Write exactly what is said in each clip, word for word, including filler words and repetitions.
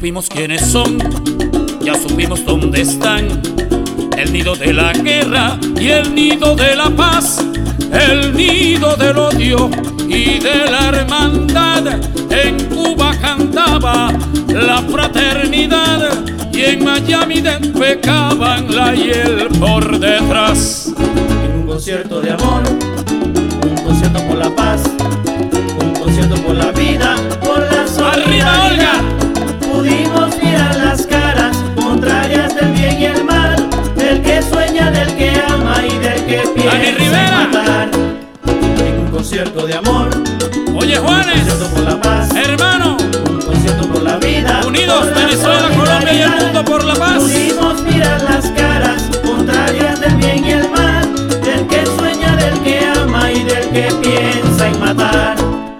supimos quiénes son, ya supimos dónde están. El nido de la guerra y el nido de la paz, el nido del odio y de la hermandad. En Cuba cantaba la fraternidad y en Miami despecaban la hiel por detrás. En un concierto de amor, un concierto por la paz, un concierto por la vida, por la solidaridad. ¡Arriba, Olga! Pudimos mirar las caras contrarias del bien y el mal, del que sueña, del que ama y del que piensa en matar. En un concierto de amor, oye Juanes, un concierto por la paz, hermano, un concierto por la vida, unidos Venezuela, Colombia y el mundo por la paz. Pudimos mirar las caras contrarias del bien y el mal, del que sueña, del que ama y del que piensa en matar.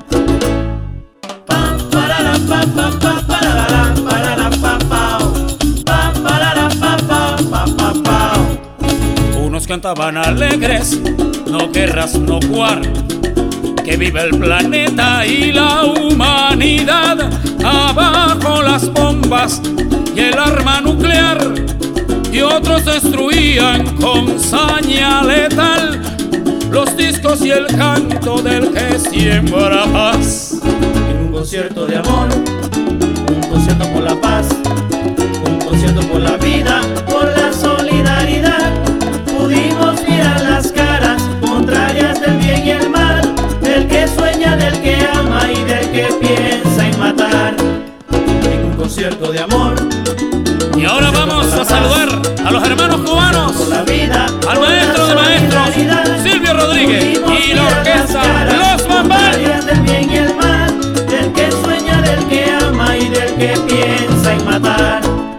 Pam, parara, pam, pam, pam, parara, parara, pam, pam, pam, parara, pam, pam, pam, pam, pam. Unos cantaban alegres, no guerras, no jugar, que viva el planeta y la humanidad. Abajo las bombas y el arma nuclear, y otros destruían con saña letal los discos y el canto del que siembra paz. En un concierto de amor, un concierto por la paz, un concierto por la vida, por la solidaridad. Pudimos mirar las caras contrarias del bien y el mal, del que sueña, del que ama y del que piensa en matar. En un concierto de amor. Y ahora vamos a saludar a los hermanos cubanos, Por la vida, al maestro de maestros, Silvio Rodríguez, y la orquesta Los Bambán. Del bien y el mal, del que sueña, del que ama y del que piensa en matar.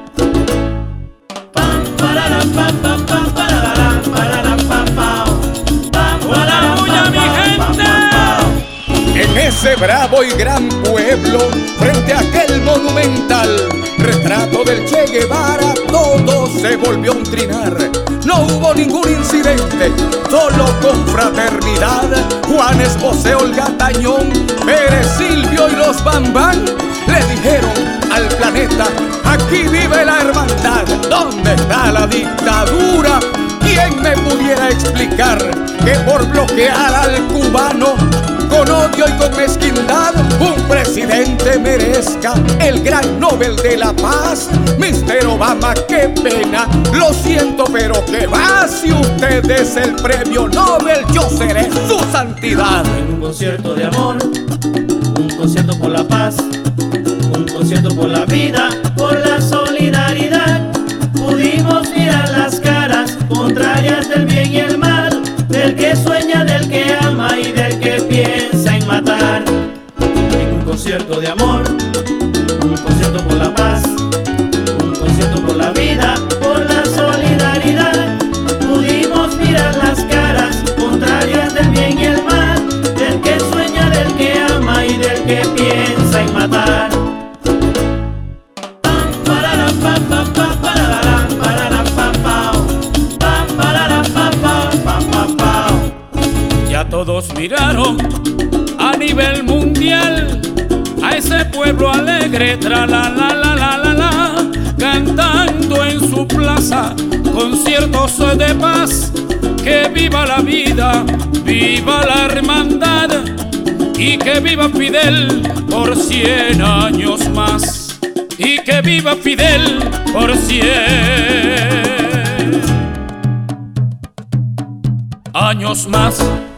Pam, parara, pam, pam, pam, parara, parara, pam, pam, pam, ¡Una bulla, mi gente! En ese bravo y gran pueblo, frente a aquel monumental retrato del Che Guevara, todo se volvió a un trinar. No hubo ningún incidente, solo con fraternidad. Juanes, José, Olga, Tañón, Pérez, Silvio y los Bambán le dijeron al planeta: aquí vive la hermandad. ¿Dónde está la dictadura? ¿Quién me pudiera explicar que por bloquear al cubano con odio y con mezquindad un presidente merezca el gran Nobel de la Paz? mister Obama, qué pena, lo siento, pero que va. Si usted es el premio Nobel, yo seré su santidad. En un concierto de amor, un concierto por la paz, un concierto por la vida, por la solidaridad. Pudimos mirar las caras contrarias del bien y el mal, del que sueña, del que ama y del que piensa en matar. En un concierto de amor, un concierto por la paz, un concierto por la vida, por la solidaridad. Pudimos mirar las caras contrarias del bien y el mal, del que sueña, del que ama y del que piensa en matar. Pam, parara, pam, pam, pam, parara, parara, pam, pam, pam, parara, pam, pam, pam, pam, pam. Ya todos miraron a nivel mundial a ese pueblo alegre, tra la la la la la la, cantando en su plaza conciertos de paz. Que viva la vida, viva la hermandad, y que viva Fidel por cien años más, y que viva Fidel por cien años más.